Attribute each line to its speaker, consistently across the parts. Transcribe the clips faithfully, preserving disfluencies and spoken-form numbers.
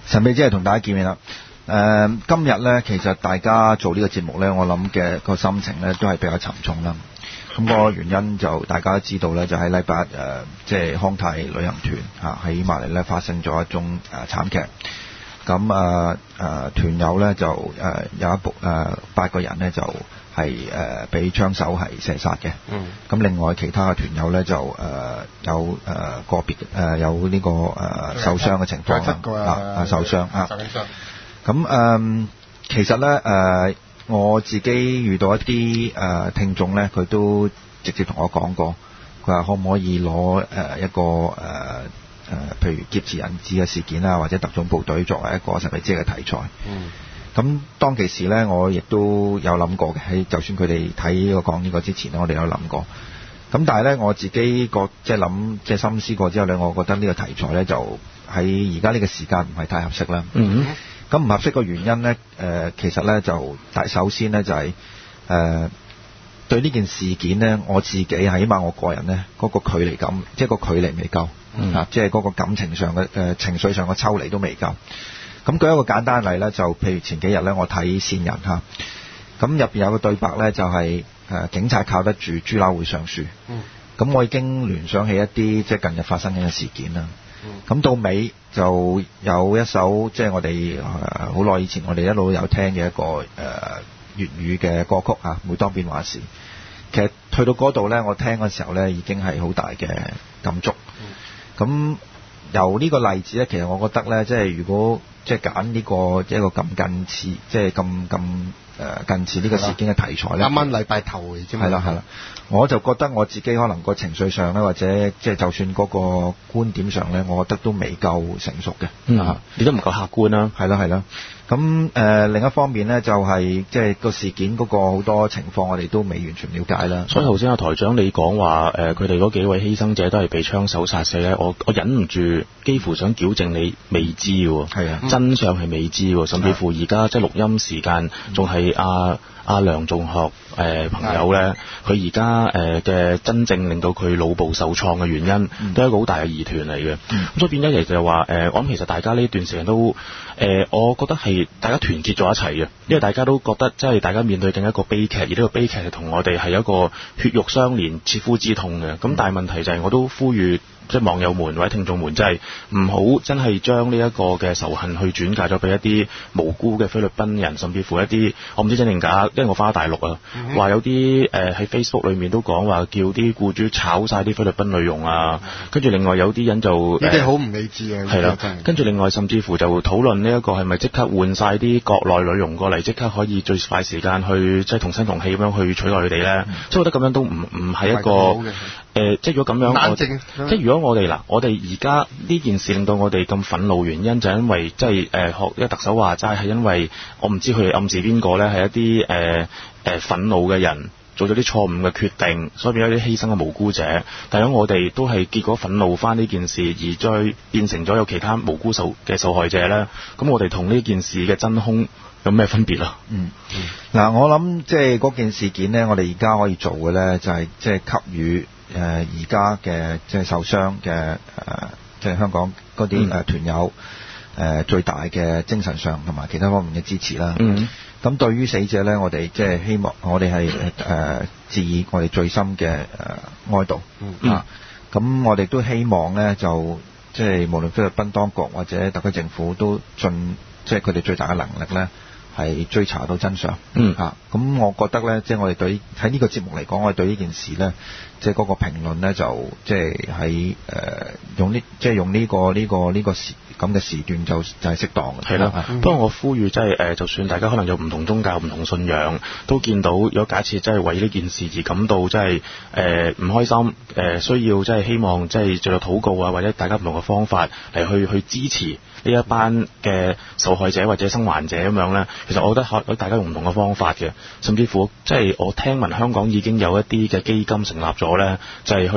Speaker 1: 神秘之夜同大家見面啦。誒、呃，今日咧，其實大家做呢個節目咧，我諗嘅個心情咧都係比較沉重啦。咁、那個原因就大家都知道咧，就喺禮拜誒，即係康泰旅行團嚇喺馬尼咧發生咗一宗誒、呃、慘劇。咁啊誒團友咧就誒、呃、有一部誒、呃、八個人咧就係誒俾槍手係射殺嘅。嗯。咁另外其他嘅團友咧就誒、呃、有誒、呃、個別誒、呃、有呢、這個誒、呃、受傷嘅情況啊啊受傷啊。受傷。咁誒、呃，其實咧誒、呃，我自己遇到一啲誒、呃、聽眾咧，佢都直接同我講過，佢話可唔可以攞誒、呃、一個誒誒、呃呃，譬如劫持人質嘅事件啊，或者特種部隊作為一個神秘之夜嘅題材。嗯。咁當其時咧，我亦都有諗過嘅，喺就算佢哋睇呢個講呢個之前咧，我哋有諗過。咁但係咧，我自己個即係諗，即係深思過之後咧，我覺得呢個題材咧就喺而家呢個時間唔係太合適啦。嗯。咁唔合適嘅原因咧，誒、呃，其實咧就，但首先咧就係、是、誒、呃，對呢件事件咧，我自己起碼我個人咧，嗰、那個距離感，即係個距離未夠，嗯、啊，即係嗰個感情上嘅誒、呃、情緒上嘅抽離都未夠。咁舉一個簡單例咧，就譬如前幾日咧，我睇《線人》嚇，咁入邊有個對白咧，就係、是、誒、呃、警察靠得住，豬乸會上樹。嗯。咁我已經聯想起一啲即係近日發生緊嘅事件啦。咁、嗯、到尾就有一首即係、就是、我哋好耐以前我哋一路有聽嘅一個誒、呃、粵語嘅歌曲啊，每當變幻時。其實去到嗰度咧，我聽嘅時候咧已經係好大嘅感觸。咁、嗯、由呢個例子咧，其實我覺得咧，即係如果即係揀呢個一個咁近似，即係咁咁誒近似呢個事件嘅題材咧，
Speaker 2: 啱啱禮拜頭嚟啫嘛。
Speaker 1: 係啦係啦，我就覺得我自己可能個情緒上咧，或者即係就算嗰個觀點上咧，我覺得都未夠成熟嘅。
Speaker 3: 嗯，啊、你都唔夠客觀啦。
Speaker 1: 係啦係啦。咁誒、呃、另一方面咧，就係即係個事件嗰個好多情況，我哋都未完全了解啦。
Speaker 3: 所以頭先阿台長你講話誒，佢哋嗰幾位犧牲者都係被槍手殺死咧，我我忍唔住幾乎想矯正你未知喎。係啊，真相係未知喎，甚至乎而家即係錄音時間仲係阿阿梁仲學誒、呃、朋友咧，佢而家誒嘅真正令到佢腦部受創嘅原因，嗯、都係一個好大嘅疑團嚟嘅。咁、嗯、所以變咗其實就係話誒，我諗其實大家呢段時間都誒、呃，我覺得係大家團結咗一齊嘅，因為大家都覺得即係大家面對緊一個悲劇，而呢個悲劇係同我哋係一個血肉相連、切膚之痛嘅。咁、嗯、但係問題就係我都呼籲。即係網友們或者聽眾們，即係唔好真係將呢一個嘅仇恨去轉嫁咗俾一啲無辜嘅菲律賓人，甚至乎一啲我唔知真定假，因為我翻咗大陸啊，話、嗯、有啲誒喺 Facebook 裏面都講話叫啲僱主炒晒啲菲律賓女傭啊，跟、嗯、住另外有啲人就
Speaker 2: 呢啲好唔理智啊，係啦，
Speaker 3: 跟住另外甚至乎就討論呢一個係咪即刻換晒啲國內女傭過嚟，即刻可以最快時間去即係同聲同氣咁樣去取代佢哋咧？即係我覺得咁樣都唔唔係一個。誒、呃，即係如果咁樣，即係如果我哋嗱，我哋而家呢件事令到我哋咁憤怒，原因就係因為即係誒學一個特首話齋，係因為我唔知佢哋暗示邊個咧，係一啲誒誒憤怒嘅人做咗啲錯誤嘅決定，所以變咗啲犧牲嘅無辜者。但係我哋都係結果憤怒翻呢件事，而再變成咗有其他無辜受嘅受害者咧。咁我哋同呢件事嘅真兇有咩分別啊？
Speaker 1: 嗯，嗱、嗯，我諗即係嗰件事件咧，我哋而家可以做嘅咧，就係即係給予。誒而家嘅即係受傷嘅誒，即係香港嗰啲誒團友誒、呃、最大嘅精神上同埋其他方面嘅支持啦。嗯，咁對於死者咧，我哋即係希望我哋係誒致以我哋最深嘅誒、呃、哀悼。嗯啊，咁我哋都希望咧，就即係無論菲律賓當局或者特區政府都盡即係佢哋最大嘅能力咧，係追查到真相。嗯啊，咁我覺得咧，即係我哋對喺呢個節目嚟講，我哋對呢件事咧。即係嗰個評論咧，就即係喺誒用呢，即係用呢個呢個呢個時咁嘅時段就就係適當嘅。係啦，
Speaker 3: 不過我呼籲即係誒，就算大家可能有唔同宗教、唔同信仰，都見到如果假設真係為呢件事而感到即係誒唔開心，誒、呃、需要即係希望即係做到禱告啊，或者大家唔同嘅方法嚟去去支持呢一班嘅受害者或者生還者咁樣咧。其實我覺得可大家用唔同嘅方法嘅，甚至乎即係我聽聞香港已經有一啲嘅基金成立咗。咧就係、是、去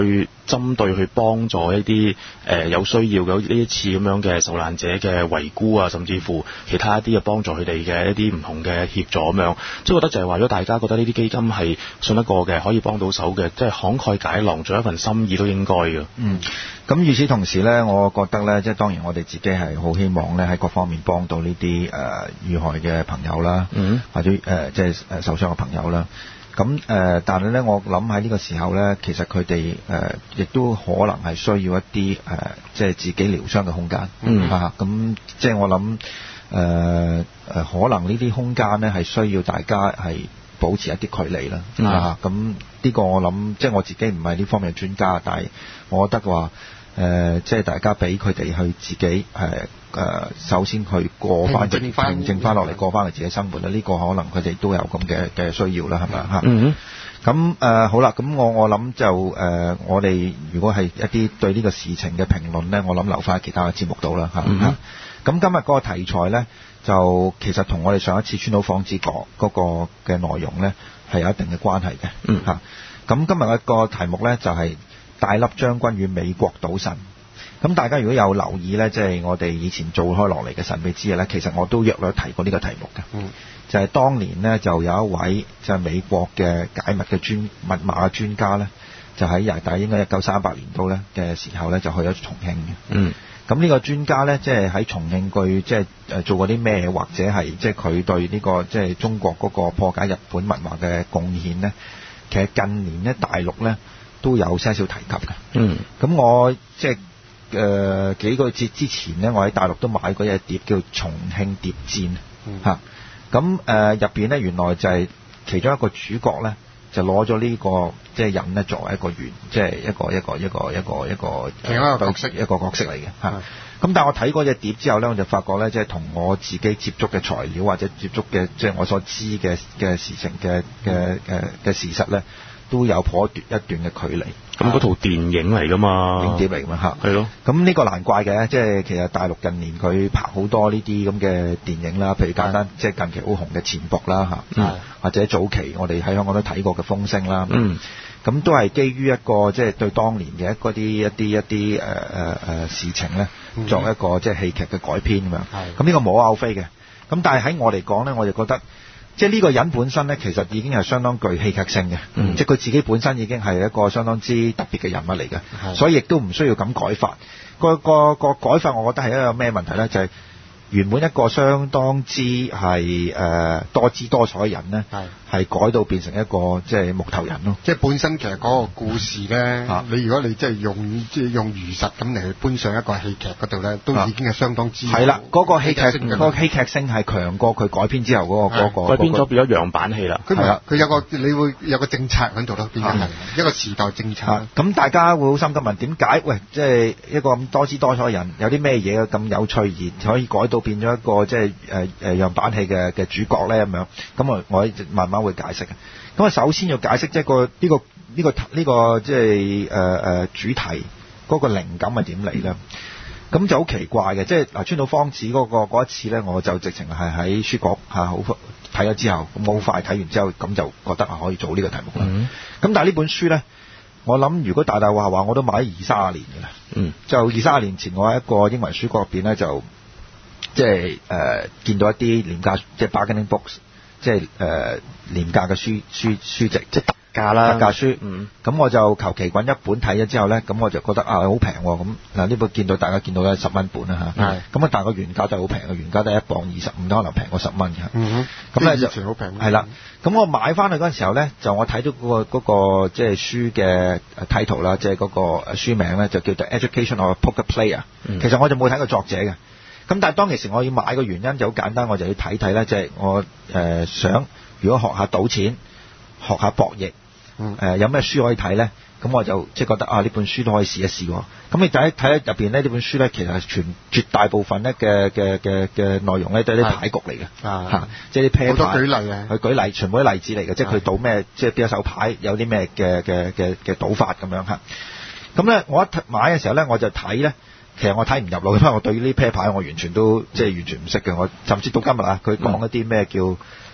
Speaker 3: 針對去幫助一啲誒、呃、有需要嘅呢一次咁樣嘅受難者嘅遺孤啊，甚至乎其他一啲嘅幫助佢哋嘅一啲唔同嘅協助咁樣，即係覺得就係話，如果大家覺得呢啲基金係信得過嘅，可以幫到手嘅，即係慷慨解囊，做一份心意都應該嘅。
Speaker 1: 嗯，咁與此同時呢，我覺得呢，即係當然我哋自己係好希望呢，喺各方面幫到呢啲誒遇害嘅朋友啦，嗯、或者誒、呃、即係誒受傷嘅朋友啦。咁誒、呃，但係咧，我諗喺呢個時候咧，其實佢哋誒亦都可能係需要一啲誒、呃，即係自己療傷嘅空間。嗯嚇，咁、啊、即係我諗誒誒，可能呢啲空間咧係需要大家係保持一啲距離啦。嗯嚇，咁呢個我諗，即係我自己唔係呢方面嘅專家，但係我覺得話誒、呃，即係大家俾佢哋去自己誒。呃誒、呃，首先去過翻平靜翻落嚟，過翻佢自己生活啦。呢、這個可能佢哋都有咁嘅嘅需要啦，係咪啊？嗯咁誒、呃、好啦，咁我我諗就誒、呃，我哋如果係一啲對呢個事情嘅評論咧，我諗留翻喺其他嘅節目度啦，嚇。咁、嗯、今日嗰個題材咧，就其實同我哋上一次川島芳子講嗰個嘅內容咧，係有一定嘅關係嘅。嗯。嚇。咁今日嘅個題目咧，就係、是、戴笠將軍與美國賭神。咁大家如果有留意呢，即係我哋以前做開落嚟嘅神秘之夜呢，其實我都約略提過呢個題目嘅。嗯。就係當年呢，就有一位就係美國嘅解密嘅專密碼嘅專家呢，就喺廿大應該一九三八年度呢嘅時候呢，就去咗重慶嘅。嗯。咁呢個專家呢，即係喺重慶佢即係誒做過啲咩，或者係即係佢對呢個即係中國嗰個破解日本密碼嘅貢獻呢，其實近年呢，大陸呢都有些少提及嘅。嗯。咁我即係。誒、呃、幾個月之前呢，我喺大陸都買過一隻碟叫《重慶諜戰》嚇。咁誒入邊呢，原來就係其中一個主角呢，就攞咗呢個即係人呢作為一個原，即係一個一個一個一個一個
Speaker 2: 其中一個角色，
Speaker 1: 一個角色嚟嘅嚇。咁但係我睇嗰隻碟之後呢，我就發覺呢，即係同我自己接觸嘅材料或者接觸嘅即係我所知嘅嘅事情嘅嘅嘅嘅事實呢，都有頗一段一段嘅距離。
Speaker 3: 咁嗰套電影嚟㗎嘛，
Speaker 1: 影碟嚟㗎嘛嚇，
Speaker 3: 係咯。
Speaker 1: 咁呢個難怪嘅，即係其實大陸近年佢拍好多呢啲咁嘅電影啦，譬如簡單即係近期好紅嘅《潛伏》啦嚇，或者早期我哋喺香港都睇過嘅《風聲》啦。嗯。咁都係基於一個即係對當年嘅嗰啲一啲一啲誒誒誒事情咧，作一個即係戲劇嘅改編咁樣。係。咁呢個無可厚非嘅。咁但係喺我嚟講咧，我就覺得。即係呢個人本身咧，其實已經係相當具戲劇性嘅，嗯、即係佢自己本身已經係一個相當之特別嘅人物嚟嘅，所以亦都唔需要咁改法。個個個改法，我覺得係一個咩問題咧？就係、是、原本一個相當之係誒、呃、多姿多彩嘅人咧，係改到變成一個即係木頭人咯。
Speaker 2: 即係本身其實嗰個故事咧，啊、你如果你即係用即係用如實咁嚟去搬上一個戲劇嗰度咧，都已經係相當之係啦。嗰、那個戲劇嗰、那個戲劇性係強過佢改編之後嗰、那個嗰、那個。
Speaker 3: 改編咗變咗樣板戲啦。
Speaker 2: 佢係佢有個你會有個政策喺度咯，變咗係一個時代政策。
Speaker 1: 咁、啊、大家會好心急問點解？喂，即係一個咁多姿多彩嘅人，有啲咩嘢咁有趣而可以改到變咗一個即係誒誒樣板戲嘅嘅主角咧咁樣？咁我我慢慢會解釋嘅。咁啊，首先要解釋即係個呢個呢個呢個即係誒誒主題嗰個靈感係點嚟咧？咁就好奇怪嘅，即係嗱，川島芳子嗰個嗰一次咧，我就直情係喺書局嚇好睇咗之後，咁好快睇完之後，咁就覺得啊可以做呢個題目啦。咁、嗯、但係呢本書咧，我諗如果大大話話，我都買咗二三十年嘅啦。嗯，就二三十年前，我喺一個英文書局入邊咧，就即係誒見到一啲廉價即係 bargaining books。即係誒、呃、廉價嘅書書書籍，即係特價啦，特價書。嗯，咁我就求其揾一本睇咗之後咧，咁我就覺得啊好平喎。咁嗱呢本見到大家見到咧十蚊本啦嚇。係。咁啊，但係個原價就係好平嘅，原價都係一磅二十五，都可能平過十蚊嘅。嗯哼。咁咧就以前好平。係啦。咁我買翻去嗰陣時候咧，就我睇到嗰、嗰個嗰、嗰個即係書嘅 title 啦，即係嗰個書名咧就叫做 Education of a Poker Player、嗯。其實我就冇睇過作者嘅。咁但係當其時我要買嘅原因就好簡單，我就要睇睇咧，即係我誒、呃、想如果學下賭錢、學下博弈，誒、嗯呃、有咩書可以睇咧？咁我就即係覺得啊呢本書都可以試一試喎。咁你睇睇入邊咧呢本書咧，其實係全絕大部分咧嘅嘅嘅嘅內容咧都係啲牌局嚟嘅，嚇，即係啲啤牌。好多舉例啊！佢舉例，全部啲例子嚟嘅，即係佢賭咩，即係邊一手牌有啲咩嘅嘅嘅嘅賭法咁樣嚇。咁咧我一買嘅時候咧，我就睇咧。其實我睇唔入腦，因為我對於呢啤牌我完全都即係完全唔識嘅。我甚至到今日啊，佢講一啲咩叫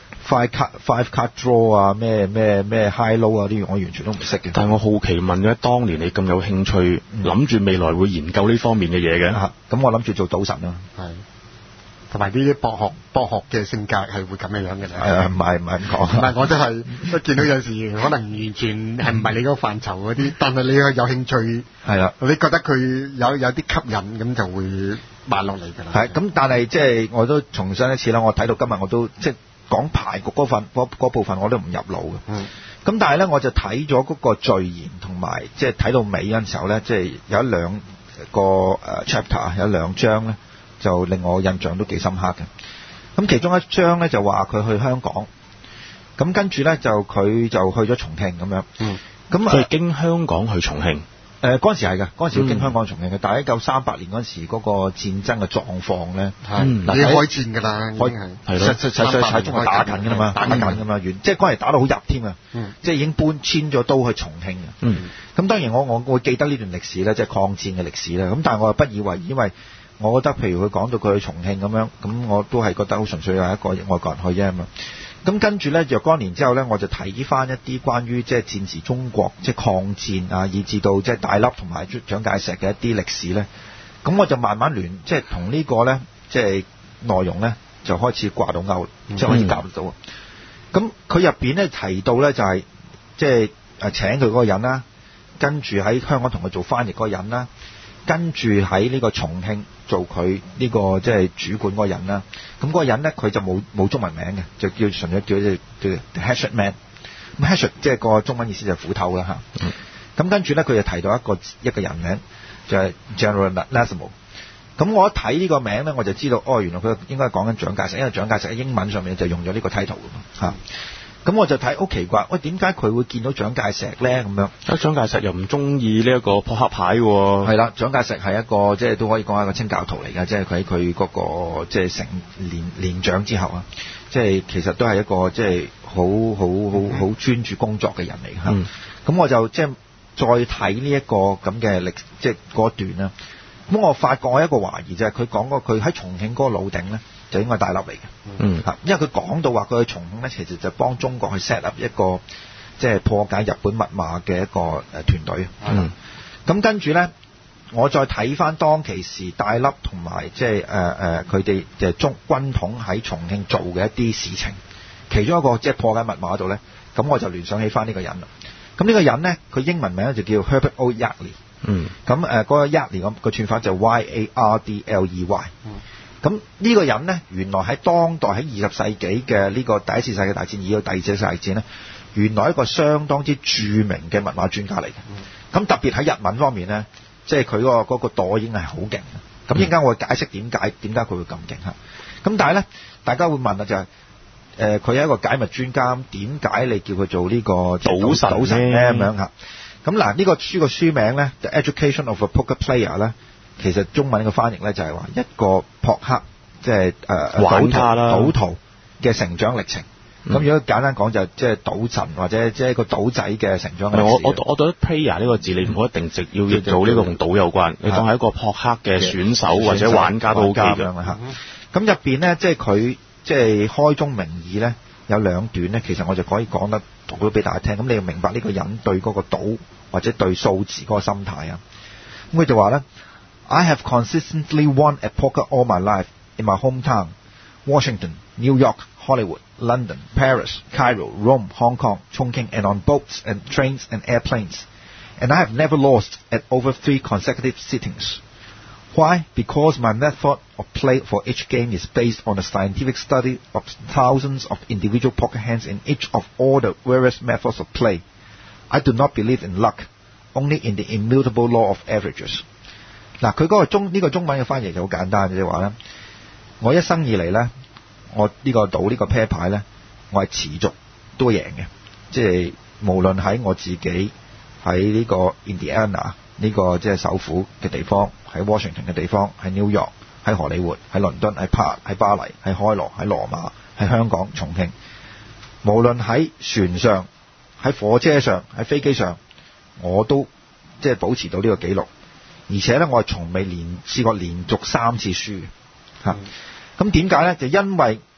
Speaker 1: five card five card draw 啊，咩咩咩 high low 啊啲，我完全都唔識嘅。
Speaker 3: 但係我好奇問咧，當年你咁有興趣，諗住、嗯、未來會研究呢方面嘅嘢嘅，咁、
Speaker 1: 嗯、我諗住做賭神咯。
Speaker 2: 係。同埋呢啲博學博學嘅性格係會咁樣樣嘅咧。
Speaker 1: 誒唔係唔係咁講。唔係
Speaker 2: 我都係都見到有時可能完全係唔係你嗰個範疇嗰啲，但係你有有興趣係啦，你覺得佢有有啲吸引咁就會買落嚟㗎啦。
Speaker 1: 係咁，但係即係我都重申一次啦，我睇到今日我都即係講牌局嗰份嗰部分我都唔入腦嘅。嗯。咁但係咧，我就睇咗嗰個序言同埋即係睇到尾嗰陣時候咧，即係有一兩個誒 chapter 有兩章咧。就令我印象都幾深刻嘅。咁其中一章咧就話佢去香港，咁跟住咧就佢就去咗重慶咁樣。嗯。咁
Speaker 3: 佢係經香港去重慶。
Speaker 1: 誒嗰陣時係嘅，嗰陣時要經香港去重慶嘅。嗯、但係一九三八年嗰陣時嗰個戰爭嘅狀況咧，係已經開戰㗎啦，已經係係咯，實實際喺中國打緊㗎嘛，打緊㗎嘛，即係嗰陣時打到好入添啊。嗯。即係已經搬遷咗刀去重慶嘅。嗯。咁當然我我會記得呢段歷史咧，即係抗戰嘅歷史咧。咁但係我又不以為意，因為我覺得譬如佢講到佢去重慶咁樣，咁我都係覺得好純粹係一個外國人去啫嘛。咁跟住咧，若干年之後咧，我就睇翻一啲關於即係戰時中國即係抗戰啊，以至到即係大粒同埋蔣介石嘅一啲歷史咧。咁我就慢慢聯即係同呢個咧，即係內容咧就開始掛到鈎，即係開始夾到。咁佢入邊咧提到咧就係即係誒請佢嗰個人啦，跟住喺香港同佢做翻譯嗰個人啦。跟住喺呢個重慶做佢呢個即係主管嗰個人啦，咁嗰個人咧佢就冇冇中文名嘅，就叫純粹叫叫叫 Hatchet Man。咁 Hatchet 即係個中文意思就係斧頭啦嚇。咁、嗯、跟住咧佢就提到一個一個人名，就係、是、General Laszlo。咁我一睇呢個名咧，我就知道哦，原來佢應該係講緊蔣介石，因為蔣介石喺英文上面就用咗呢個 title 㗎嘛。咁我就睇好奇怪，喂點解佢會見到蔣介石咧？咁樣啊，
Speaker 3: 蔣介石又唔中意呢一個撲克牌喎。
Speaker 1: 係啦，蔣介石係一個即係都可以講係一個清教徒嚟㗎，即係佢喺佢嗰個即係成年年長之後啊，即係其實都係一個即係好好好好專注工作嘅人嚟嚇。咁、嗯、我就即係再睇呢一個咁嘅歷即係嗰段啦。咁我發覺我一個懷疑就係佢講過佢喺重慶嗰個老頂咧。就應該係大粒嚟嘅，嗯，嚇，因為佢講到話佢去重慶咧，其實就幫中國去 set up 一個即係破解日本密碼嘅一個誒團隊，嗯，咁跟住咧，我再睇翻當其時大粒同埋即係誒誒佢哋嘅中軍統喺重慶做嘅一啲事情，其中一個即係破解密碼嗰度咧，咁我就聯想起翻呢個人啦。咁呢個人咧，佢英文名咧就叫 Herbert O. Yardley，嗯，咁誒嗰個 Yardley 咁個串法就 Y A R D L E Y，嗯。咁呢個人呢，原來喺當代喺二十世紀嘅呢個第一次世界大戰以到第二次世界大戰呢，原來一個相當之著名嘅密碼專家嚟嘅。咁、嗯、特別喺日文方面呢，即係佢嗰個嗰個朵已經係好勁。咁一陣間我會解釋點解點解佢會咁勁嚇。咁但係呢，大家會問啊，就係誒佢係一個解密專家，點解你叫佢做呢個賭神賭神咧咁樣嚇？咁嗱呢個書個書名呢，《The Education of a Poker Player》呢。其實中文嘅翻譯咧就係話一個撲克即係誒賭徒賭徒嘅成長歷程。咁、嗯、如果簡單講就即係賭神或者即係個賭仔嘅成長歷史。
Speaker 3: 我我我覺得 player 呢個字你唔好一定直要要做呢個同賭有關，你當係一個撲克嘅選手或者玩家都 OK 嘅嚇。咁入邊咧即係佢即係開宗明義咧有兩段咧，其實我就可以講得讀到俾大家聽。咁你要明白呢個人對嗰個賭或者對數字嗰個心態啊。咁佢就話咧。I have consistently won at poker all my life in my hometown, Washington, New York, Hollywood, London, Paris, Cairo, Rome, Hong Kong, Chongqing, and on boats and trains and airplanes. And I have never lost at over three consecutive sittings. Why? Because my method of play for each game is based on a scientific study of thousands of individual poker hands in each of all the various methods of play. I do not believe in luck, only in the immutable law of averages.嗱，佢嗰個中呢、這個中文嘅翻譯就好簡單嘅，即係話咧，我一生以嚟咧，我呢個賭呢個啤牌咧，我係持續都贏嘅，即係無論喺我自己喺呢個 Indiana 呢個即係首府嘅地方，喺 Washington 嘅地方，喺 New York，喺荷里活，喺倫敦，喺巴喺巴黎，喺開羅，喺羅馬，喺香港重慶，無論喺船上、喺火車上、喺飛機上，我都即係保持到呢個紀錄。而且咧，我係從未連試過連續三次輸嘅嚇。咁點解咧？就因為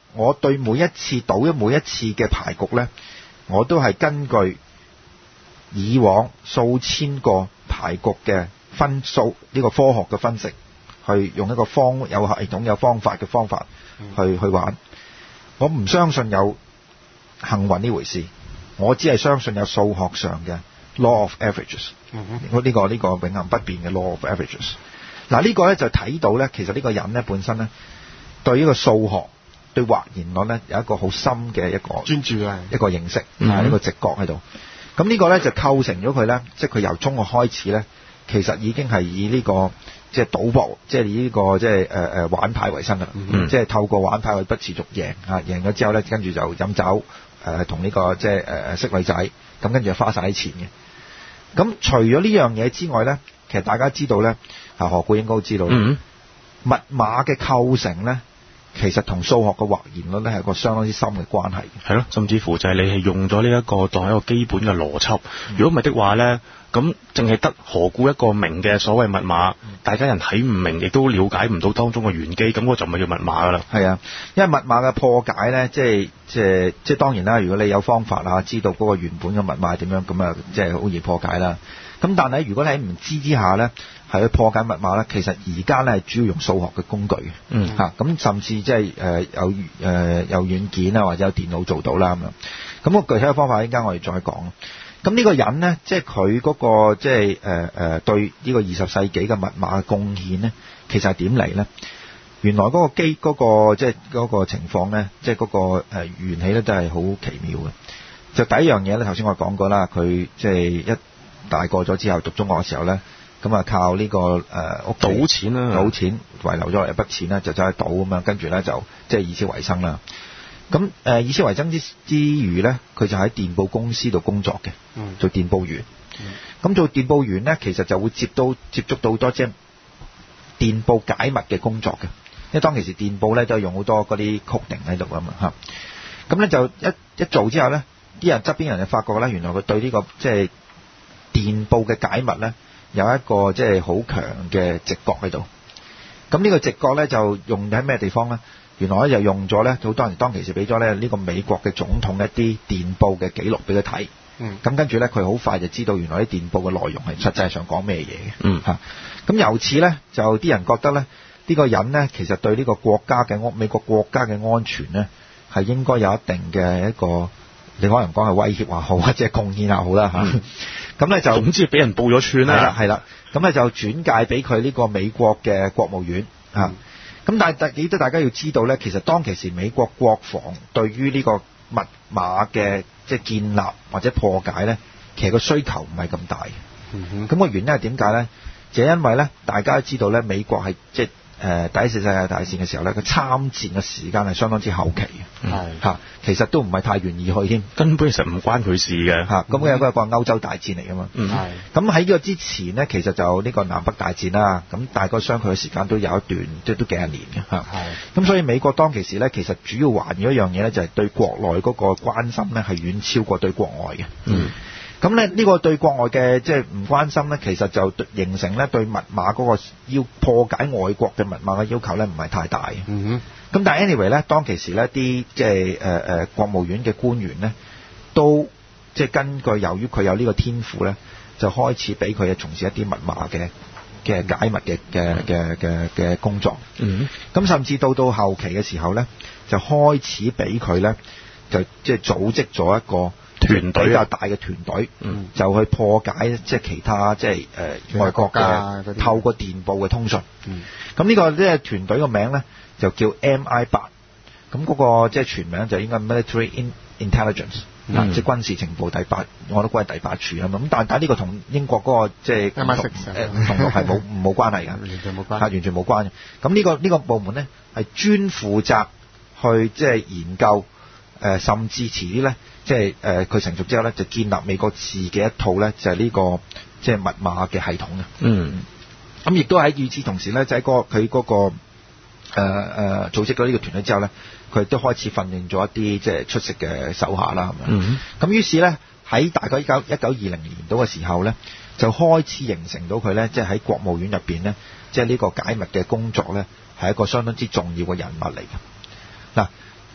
Speaker 1: 我對每一次賭每一次嘅牌局咧，我都係根據以往數千個牌局嘅分數呢、這個科學嘅分析，去用一個方有系統有方法嘅方法去去玩。我唔相信有幸運呢回事，我只係相信有數學上嘅 law of averages，呢、嗯這個呢、這個永恆不變嘅 law of averages。嗱呢個咧就睇到咧，其實呢個人咧本身咧對呢個數學對或然率咧有一個好深嘅一個專注啊，一個認識，係一個直覺喺度。咁呢個咧就構成咗佢咧，即係佢由中學開始咧，其實已經係以呢、這個即係賭博，即係以呢個即係誒誒玩牌為生噶啦，嗯、即係透過玩牌去不持續贏嚇，贏咗之後咧，跟住就飲酒誒同呢個即係誒誒識女仔，咁跟住就花晒啲錢嘅。咁除咗呢樣嘢之外咧，其實大家知道咧，啊何故應該都知道，嗯、密碼嘅構成咧，其實同數學嘅或然率咧係一個相當之深嘅關係。
Speaker 3: 係咯，甚至乎就係你係用咗呢一個當係一個基本嘅邏輯。如果唔係的話咧，咁淨係得何故一個明嘅所謂密碼，嗯、大家人睇唔明，亦都了解唔到當中嘅玄機，咁我就唔係叫密碼噶啦。係
Speaker 1: 啊，因為密碼嘅破解咧，即係即係即係當然啦。如果你有方法啊，知道嗰個原本嘅密碼係點樣，咁啊即係好易破解啦。咁但係如果你喺唔知之下咧，係去破解密碼咧，其實而家咧係主要用數學嘅工具嘅，嗯嚇，咁、啊、甚至即係誒有誒、呃、有軟件啊，或者有電腦做到啦咁樣。咁、那個具體嘅方法，依家我哋再講。咁呢個人咧，即係佢嗰個即係誒誒對呢個二十世紀嘅密碼嘅貢獻咧，其實係點嚟咧？原來嗰個機嗰、那個即係嗰個情況咧，即係嗰個誒緣起咧，都係好奇妙嘅。就第一樣嘢咧，頭先我講過啦，佢即係一大個咗之後讀中學嘅時候咧，咁啊靠呢、這個誒屋企
Speaker 3: 賭錢啦，
Speaker 1: 賭錢遺留咗嚟一筆錢咧，就走去賭咁樣，跟住咧就即係以此為生啦。咁誒、呃、以此為生之之餘咧，佢就喺電報公司度工作嘅，嗯、做電報員。咁、嗯、做電報員咧，其實就會接到接觸到好多即係電報解密嘅工作嘅，因為當其時電報咧都係用好多嗰啲 coding 喺度啊嘛嚇。咁咧就一一做之後咧，啲人側邊人就發覺咧，原來佢對呢、這個即係電報嘅解密咧有一個即係好強嘅直覺喺度。咁呢個直覺咧就用喺咩地方咧？原來咧就用咗咧，好多人當其時俾咗咧呢個美國嘅總統一啲電報嘅記錄俾佢睇。嗯。咁跟住咧，佢好快就知道原來啲電報嘅內容係實際上講咩嘢嘅。嗯。嚇、啊。咁由此咧，就啲人覺得咧，呢、這個人咧其實對呢個國家嘅安美國國家嘅安全咧係應該有一定嘅一個，你可能講係威脅話好，或者貢獻下好啦嚇。咁咧、嗯、就總之俾人報咗串啦。係啦，係啦。咁咧就轉介俾佢呢個美國嘅國務院嚇。嗯。咁但係記得大家要知道咧，其實當其時美國國防對於呢個密碼嘅即係建立或者破解咧，其實個需求唔係咁大。嗯哼。咁個原因係點解咧？就係因為咧，大家都知道咧，美國係即係誒第一次世界大戰嘅時候咧，佢參戰嘅時間係相當之後期嘅。係嚇、嗯，其實都唔係太願意去添，根本其實唔關佢事嘅嚇。咁佢有個個歐洲大戰嚟噶嘛。嗯係。咁喺呢個之前呢，其實就呢個南北大戰啦。咁大概相距嘅時間都有一段，即係都幾廿年嘅嚇。係。咁所以美國當其時咧，其實主要環繞一樣嘢咧，就係對國內嗰個關心咧，係遠超過對國外嘅。嗯。咁咧呢個對國外嘅即係唔關心咧，其實就形成咧對密碼嗰個要破解外國嘅密碼嘅要求咧，唔係太大嘅。嗯哼。咁但係 anyway 咧，當其時咧啲即係誒誒國務院嘅官員咧，都即係根據由於佢有呢個天賦咧，就開始俾佢從事一啲密碼嘅嘅解密嘅嘅嘅嘅嘅工作。嗯哼。咁甚至到到後期嘅時候咧，就開始俾佢咧，就即係組織咗一個團隊比較大嘅團隊，嗯、就去破解即係其他即係誒、呃、外國嘅透過電報嘅通訊。咁呢、嗯、個即係團隊個名咧就叫 M I 八，咁嗰個即係全名就應該 Military Intelligence，、嗯、即係軍事情報第八，我都估係第八處啊嘛。咁但係呢個同英國嗰個即係誒同同係冇冇關係㗎，完全冇關係，完全冇關嘅。咁呢、呢個呢、呢個部門咧係專負責去即係研究。誒、呃、甚至遲啲咧，即係誒佢成熟之後咧，就建立美國自己一套咧，就係、是、呢、這個即係密碼嘅系統嘅。嗯。咁亦都喺與此同時咧，就喺、那個佢嗰、那個誒誒、呃、組織咗呢個團隊之後咧，佢亦都開始訓練咗一啲即係出色嘅手下啦，咁樣。嗯。咁於是咧，喺大概一九一九二零年度嘅時候咧，就開始形成到佢咧，即係喺國務院入邊咧，即係呢個解密嘅工作咧，係一個相當之重要嘅人物嚟嘅。嗱。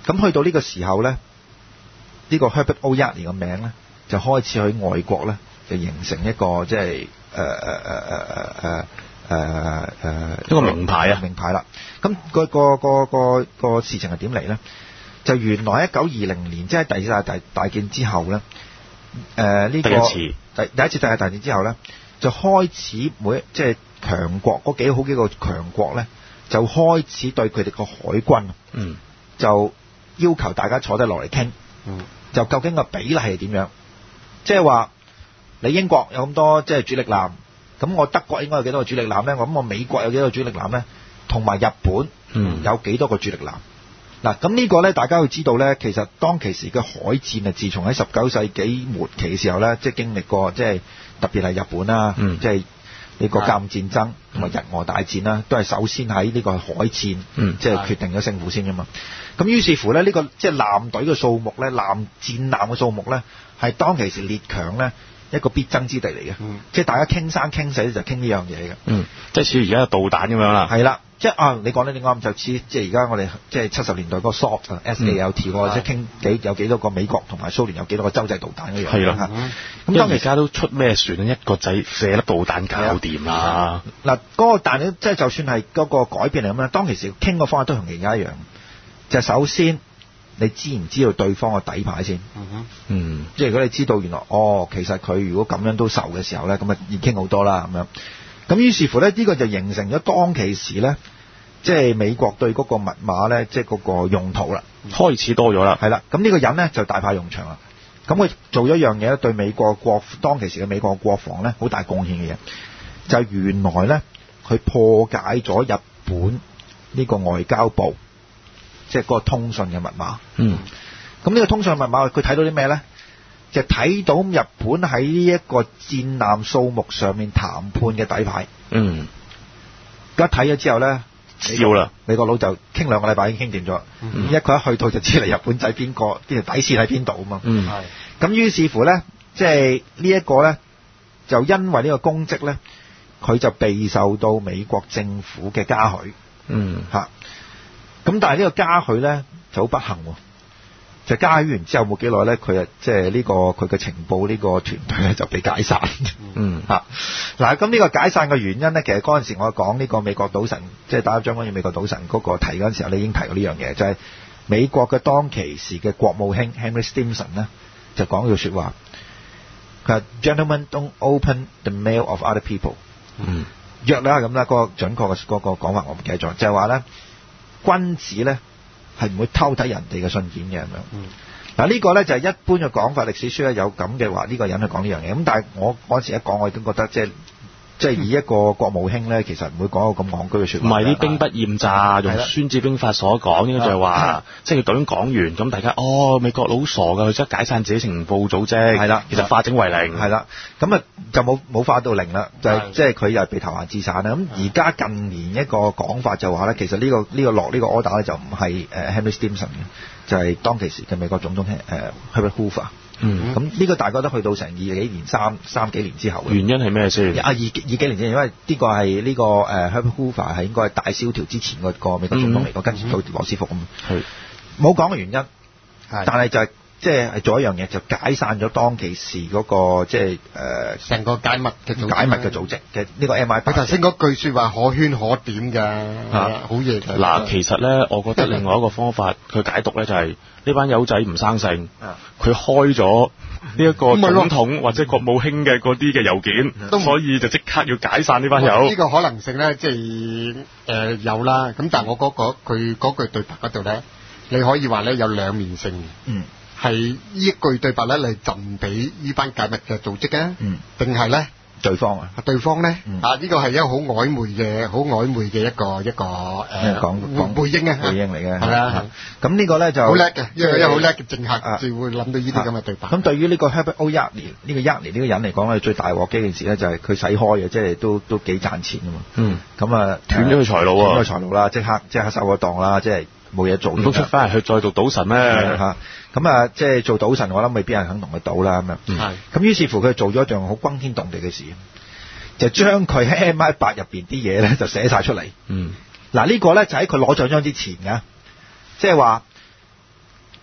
Speaker 1: 咁去到呢個時候咧，呢、呢個 Herbert O'Yardley 嘅名咧就開始喺外國咧就形成一個即係誒誒誒誒誒誒誒誒
Speaker 3: 一個名牌啊，
Speaker 1: 名牌啦。咁、嗰個、個個個個事情係點嚟咧？就原來一九二零年即係第四次大大戰之後咧，誒、呃、呢、呢個
Speaker 3: 第一次
Speaker 1: 第第一次世界大戰之後咧，就開始每即係強國嗰幾好幾個強國咧，就開始對佢哋個海軍，
Speaker 3: 嗯，
Speaker 1: 就要求大家坐低落嚟傾，嗯，就究竟個比例係點樣？即係話你英國有咁多即係主力艦，咁我德國應該有幾多個主力艦咧？咁我美國有幾多個主力艦咧？同埋日本，嗯，有幾多個主力艦？嗱，咁呢個咧，大家要知道咧，其實當其時嘅海戰啊，自從喺十九世紀末期嘅時候咧，即係經歷過，即係特別係日本啦，嗯、即係呢個甲午戰爭同埋日俄大戰啦，都係首先喺呢個海戰，嗯、即係決定咗勝負先㗎嘛。咁於是乎咧，呢、呢個即係艦隊嘅數目咧，艦戰艦嘅數目咧，係當其時列強咧一個必爭之地嚟嘅，嗯、即係大家傾生傾死就傾呢樣嘢嘅，嗯，
Speaker 3: 即係似而家嘅導彈咁樣啦，
Speaker 1: 係啦。即係啊！你講得你啱，就似即係而家我哋即係七十年代嗰個 S A L T S A L T 喎，即係傾幾有幾多個美國同埋蘇聯有幾多個洲際導彈嗰樣。係啦，
Speaker 3: 咁當其而家都出咩船一個仔射粒導彈搞掂啦。
Speaker 1: 嗱，嗰個但係即係就算係嗰個改變嚟咁樣，當其時傾個方法都同而家一樣。就係、首先你知唔知道對方嘅底牌先？嗯嗯，即係如果你知道原來哦，其實佢如果咁樣都受嘅時候咧，咁啊易傾好多啦咁樣。咁於是乎咧，呢、呢個就形成咗當其時咧，即係美國對嗰個密碼咧，即係嗰個用途啦，
Speaker 3: 開始多咗啦。
Speaker 1: 係啦，咁呢個人咧就大派用場啦。咁佢做咗一樣嘢，對美國國當其時嘅美國國防咧好大貢獻嘅嘢，就係、原來咧佢破解咗日本呢個外交部，即係嗰個通訊嘅密碼。嗯。咁呢個通訊密碼，佢睇到啲咩咧？就睇到日本喺呢一個戰艦數目上面談判嘅底牌。嗯，一睇咗之後咧，
Speaker 3: 笑啦！
Speaker 1: 美國佬就傾兩個禮拜已經傾掂咗。嗯，一佢一去到就知嚟日本仔邊個，邊條底線喺邊度啊嘛。嗯，係。咁於是乎咧，即係呢一個咧，就因為呢個功績咧，佢就備受到美國政府嘅嘉許。嗯，嚇。咁但係呢個嘉許咧就好不幸喎。就加許完之後冇幾耐咧，佢啊即係呢個佢嘅情報呢個團隊咧就被解散。嗯嚇嗱，咁呢個解散嘅原因咧，其實嗰陣時我講呢個美國賭神，即係打仗關於美國賭神嗰個提嗰陣時候，你已經提過呢樣嘢，就係、是、美國嘅當其時嘅國務卿 Henry Stimson 咧就講咗句説話，佢話 Gentlemen don't open the mail of other people。嗯，約啦咁啦，嗰、那個準確嘅嗰個講法我唔記得咗，就係話咧君子咧係唔會偷睇人哋嘅信件嘅咁樣。嗯，嗱呢個咧就係一般嘅講法，歷史書咧有咁嘅話，呢、這個人去講呢樣嘢。咁但係我嗰陣時一講，我已經覺得即係即係以一個國務卿咧，其實唔會講個咁戇居嘅説話。唔係啲兵不厭詐，用孫子兵法所講，應該就係話，即係佢咁講完，咁大家哦美國佬傻㗎，佢即係解散自己情報組織。係啦，其實化整為零。係啦，咁啊就冇冇化到零啦，就係即係佢又係被投閒置散啦。咁而家近年一個講法就話咧，其實呢、這個呢、這個落呢個 order 咧就唔係誒 Henry Stimson 嘅，就係當其時嘅美國總統誒 Herbert Hoover。嗯，咁呢個大概都去到成二幾年、三三幾年之後。原因係咩先？啊，二二幾年先，因為呢個係呢、這個誒、呃、Herbert Hoover 係應該係大蕭條之前個個美國總統嚟，個、嗯、跟住到羅斯福咁。係冇講嘅原因，但係就係即係做一樣嘢，就解散咗當其時嗰、那個即係誒成個解密嘅解密嘅組織嘅呢個 M I。佢頭先嗰句説話可圈可點㗎，好嘢㗎。嗱，
Speaker 3: 其實咧，我覺得另外一個方法去解讀咧就係、是。呢班友仔唔生性，佢開咗呢一個總統或者國務卿嘅嗰啲嘅郵件，所以就即刻要解散呢班友。呢個可能性咧，即係誒有啦。咁但係我嗰個佢嗰句對白嗰度咧，你可以話咧有兩面性。嗯，係呢一句對白咧嚟贈俾呢班解密嘅組織啊，嗯，定係咧？對方啊，對方咧、嗯、啊，呢、這個係一個好曖昧嘅、好曖昧嘅一個一個誒講講回應啊，回應嚟嘅係啊。咁呢個咧就好叻嘅，因為一個好叻嘅政客就會諗到呢啲咁嘅對白。咁、啊、對於呢個 Herbert O'Yardley 呢個 Yardley 呢個人嚟講咧，最大鑊嘅一件事咧就係佢使開嘅，即係都都幾賺錢㗎嘛。嗯，咁啊斷咗佢財路啊，斷咗財路啦，即刻即刻收咗檔啦，即係冇嘢做。唔通出翻嚟去再做賭神咩？嚇咁啊，即係做賭神，我諗未必有人肯同佢賭啦咁樣。係咁，於是乎佢做咗一樣好轟天動地嘅事，就將佢喺 M I 八入邊啲嘢咧就寫晒出嚟。嗯，嗱呢個咧就喺佢攞獎章之前嘅，即係話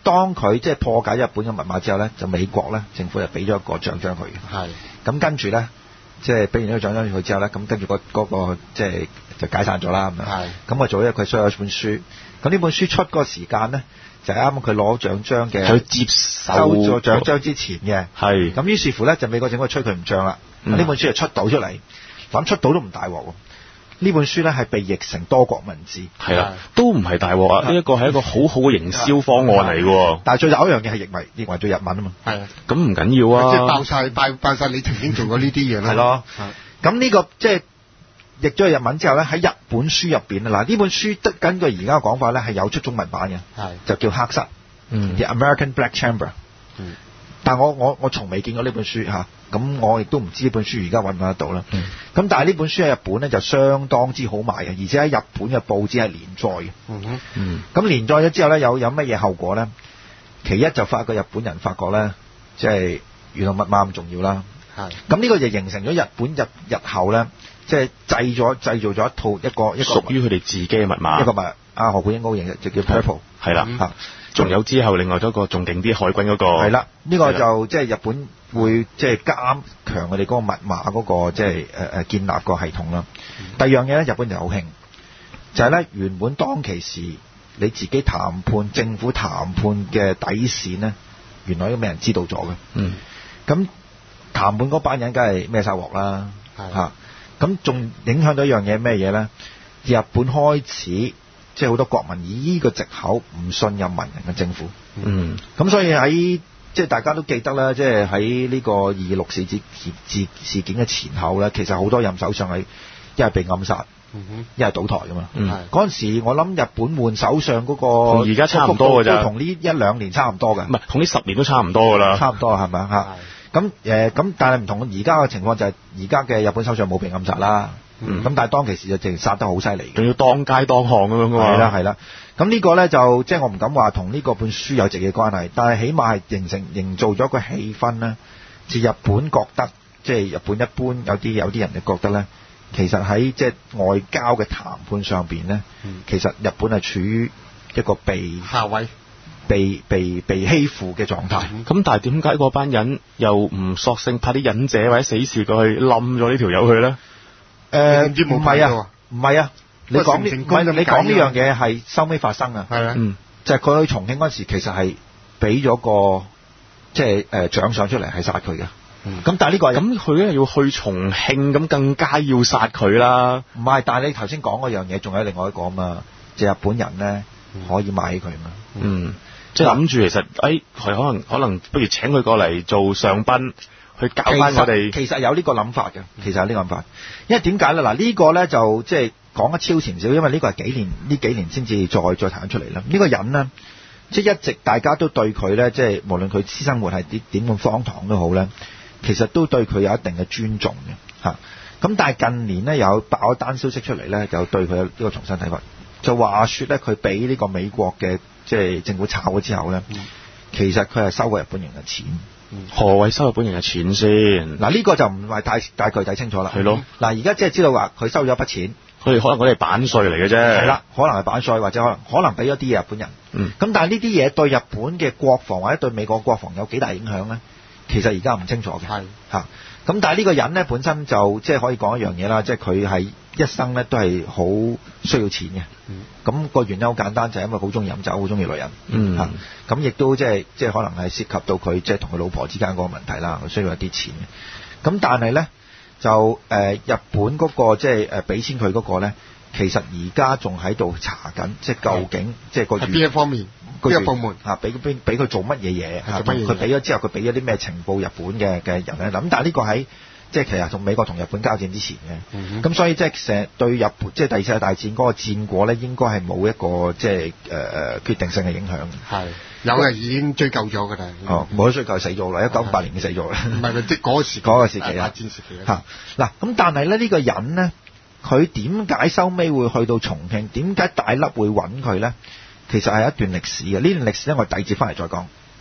Speaker 1: 當佢即係破解日本嘅密碼之後咧，就美國咧政府就俾咗一個獎章佢。
Speaker 2: 係。
Speaker 1: 咁跟住咧，即係俾完呢個獎章佢之後咧，咁跟住嗰嗰個即係就解散咗啦咁樣。係。咁啊做咗佢所有一本書。咁呢本書出嗰個時間咧，就係啱啱佢攞獎章嘅。
Speaker 3: 佢接受
Speaker 1: 咗獎章之前嘅。
Speaker 3: 係。
Speaker 1: 咁於是乎咧，就美國政府吹佢唔漲啦。呢、嗯、本書就出到出嚟，諗出到都唔大鑊喎。呢本書咧係被譯成多國文字，
Speaker 3: 係啦，都唔係大鑊啊！呢一個係一個好好嘅營銷方案嚟嘅。
Speaker 1: 但係最後一樣嘢係譯為譯為做日文啊嘛。係啊，
Speaker 3: 咁唔緊要啊。
Speaker 2: 即係爆晒爆爆晒你曾經做過呢啲嘢啦。
Speaker 1: 係咯。咁呢個即係譯咗日文之後咧，喺日本書入邊啊，嗱呢本書得根據而家嘅講法咧係有出中文版嘅，就叫黑室，嗯 The American Black Chamber。嗯。但我我我從未見過呢本書嚇，咁我亦都唔知呢本書而家揾唔揾得到啦。咁、嗯、但係呢本書喺日本咧就相當之好賣嘅，而且喺日本嘅報紙係連載嘅。嗯嗯。咁連載咗之後咧，有有乜嘢後果咧？其一就發覺日本人發覺咧，即係原來密碼咁重要啦。係。咁呢個就形成咗日本日日後咧，即係製咗製造咗一套一個一個
Speaker 3: 屬於佢哋自己嘅密碼。
Speaker 1: 一個密阿何佩英高型嘅就叫 Purple。係啦嚇。
Speaker 3: 仲有之後另外一個仲勁啲海軍嗰個係啦，
Speaker 1: 呢個就即係日本會即係加強佢哋嗰個密碼嗰個即係誒誒建立個系統啦。第二樣嘢咧，日本就好興，就係咧原本當其時你自己談判政府談判嘅底線咧，原來都俾人知道咗嘅。嗯，咁談判嗰班人梗係咩晒鑊啦嚇，咁仲影響到一樣嘢咩嘢咧？日本開始。即係好多國民以呢個藉口唔信任民人嘅政府，嗯，咁所以喺即係大家都記得啦，即係喺呢個二六事件事事件嘅前後咧，其實好多任首相係一係被暗殺，一係倒台噶嘛。嗰陣、嗯、時我諗日本換首相嗰、嗰個
Speaker 3: 同而家差唔多㗎咋，
Speaker 1: 同呢一兩年差唔多嘅，
Speaker 3: 唔係同呢十年都差唔多㗎啦，
Speaker 1: 差唔多係咪啊？咁誒咁，但係唔同而家嘅情況就係而家嘅日本首相冇被暗殺啦。嗯，咁但係當其時就淨係殺得好犀利，
Speaker 3: 仲要當街當巷咁樣噶嘛。
Speaker 1: 係啦係啦，咁呢個咧就即係我唔敢話同呢個本書有直接關係，但係起碼係形成營造咗個氣氛咧，就日本覺得即係日本一般有啲有啲人就覺得咧，其實喺即係外交嘅談判上邊咧，嗯、其實日本係處於一個被
Speaker 2: 下位、
Speaker 1: 被被被欺負嘅狀態。
Speaker 3: 咁、嗯、但係點解嗰班人又唔索性派啲忍者或者死士過去冧咗呢條友去咧？
Speaker 1: 誒唔係啊，唔係啊，你講呢你講呢樣嘢係收尾發生啊，係啊，嗯，就係佢去重慶嗰時，其實係俾咗個即係誒獎賞出嚟，係殺佢嘅。咁、嗯、但係呢個
Speaker 3: 咁佢咧要去重慶，咁更加要殺佢啦。
Speaker 1: 唔係，但係你頭先講嗰樣嘢，仲有另外一個啊嘛，就係、日本人咧、嗯、可以買起佢嘛，嗯，
Speaker 3: 嗯即係諗住其實誒，佢、哎、可能可能不如請佢過嚟做上賓。去教翻我哋，
Speaker 1: 其實有呢個諗法嘅，其實有呢個諗法。因為點解咧？嗱，呢個咧就即係講得超前少，因為呢個係幾年呢幾年先至再再彈出嚟啦。呢個人咧，即係一直大家都對佢咧，即係無論佢私生活係點點咁荒唐都好咧，其實都對佢有一定嘅尊重嘅嚇。咁但係近年咧有爆一單消息出嚟咧，就對佢有呢個重新睇法。就話説咧，佢俾呢個美國嘅即係政府炒咗之後咧，嗯、其實佢係收過日本人嘅錢。
Speaker 3: 何謂收日本人嘅錢先？
Speaker 1: 嗱，呢個就唔係太太具體清楚啦。係咯。嗱，而家即係知道話佢收咗一筆錢，
Speaker 3: 佢哋可能嗰啲係版稅嚟嘅啫。
Speaker 1: 係啦，可能係版稅，或者可能可能俾咗啲嘢日本人。嗯。咁但係呢啲嘢對日本嘅國防或者對美國國防有幾大影響咧？其實而家唔清楚嘅。係。嚇。咁但係呢個人咧本身就即係可以講一樣嘢啦，即係佢係一生咧都係好需要錢嘅。嗯。咁個原因好簡單，就係因為好中意飲酒，好中意女人。嗯。嚇。咁亦都即係即係可能係涉及到佢即係同佢老婆之間嗰個問題啦，佢需要一啲錢嘅。咁但係咧就誒、呃、日本嗰、嗰個即係誒俾錢佢嗰個咧，其實而家仲喺度查緊，即係究竟、嗯、即係個
Speaker 2: 邊一方面邊一部門
Speaker 1: 嚇俾俾俾佢做乜嘢嘢嚇？佢俾咗之後，佢俾咗啲咩情報日本嘅嘅人咧？咁但係呢個喺即係其實同美國同日本交戰之前嘅，咁、嗯、哼所以即係成日對日本即係第二次世界大戰嗰個戰果咧，應該係冇一個即係誒誒決定性嘅影響。係
Speaker 2: 有嘅，已經追究咗㗎啦。
Speaker 1: 哦，冇得追究，死咗啦！一九五八年已經死咗啦。唔係
Speaker 2: 即係嗰個時
Speaker 1: 嗰個時期啊，
Speaker 2: 大戰時期
Speaker 1: 啊。嚇嗱，咁但係咧呢個人咧，佢點解收尾會去到重慶？點解大粒會揾佢咧？其實係一段歷史嘅。呢段歷史咧，我第二節翻嚟再講。